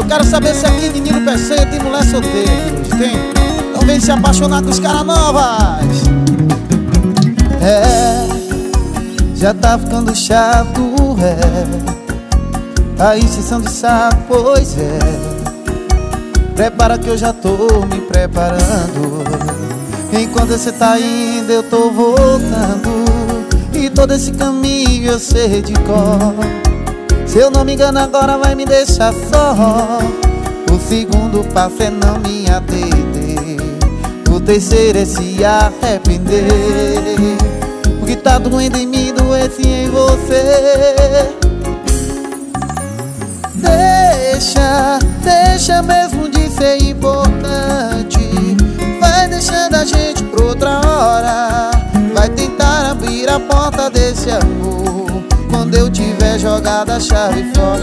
quero saber se aqui de Nilo Peçanha tem mulher solteira aqui hoje, tem? Então vem se apaixonar com os caras novas. Já tá ficando chato, a encheção de saco, pois prepara que eu já tô me preparando. Enquanto você tá indo eu tô voltando, e todo esse caminho eu sei de cor. Se eu não me engano agora vai me deixar só. O segundo passo é não me atender, o terceiro é se arrepender. O que tá doendo em mim, doesse em você. Deixa mesmo de ser importante. Vai deixando a gente pra outra hora. Vai tentar abrir a porta desse amor quando eu tiver jogado a chave fora.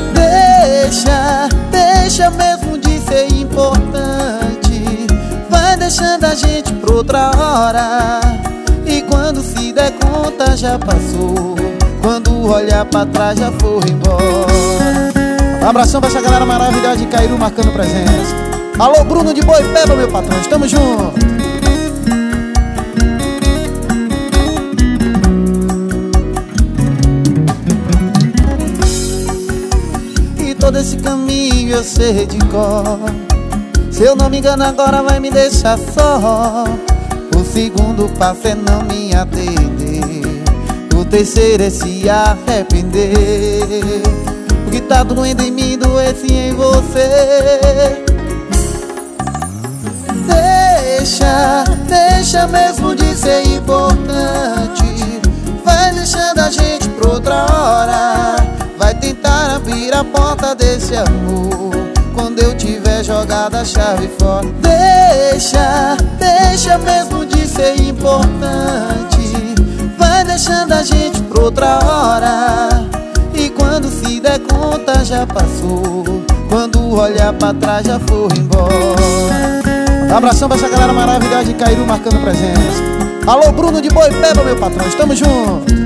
Deixa mesmo de ser importante. Vai deixando a gente pra outra hora, e quando se der conta já passou. Quando olhar pra trás já foi embora. Um abração pra essa galera maravilhosa de Cairu marcando presença. Alô, Bruno de Boipeba, meu patrão, estamos juntos. E todo esse caminho eu sei de cor. Se eu não me engano agora vai me deixar só. O segundo passo é não me atender, o terceiro é se arrepender. O que tá doendo em mim, doesse em você. Deixa mesmo de ser importante. Vai deixando a gente pra outra hora. Vai tentar abrir a porta desse amor quando eu tiver jogado a chave fora. Deixa mesmo de ser importante. Vai deixando a gente pra outra hora, e quando se der conta já passou. Quando olhar pra trás já foi embora. Um abração pra essa galera maravilhosa de Cairu marcando presença. Alô, Bruno de Boipeba, meu patrão, estamos juntos.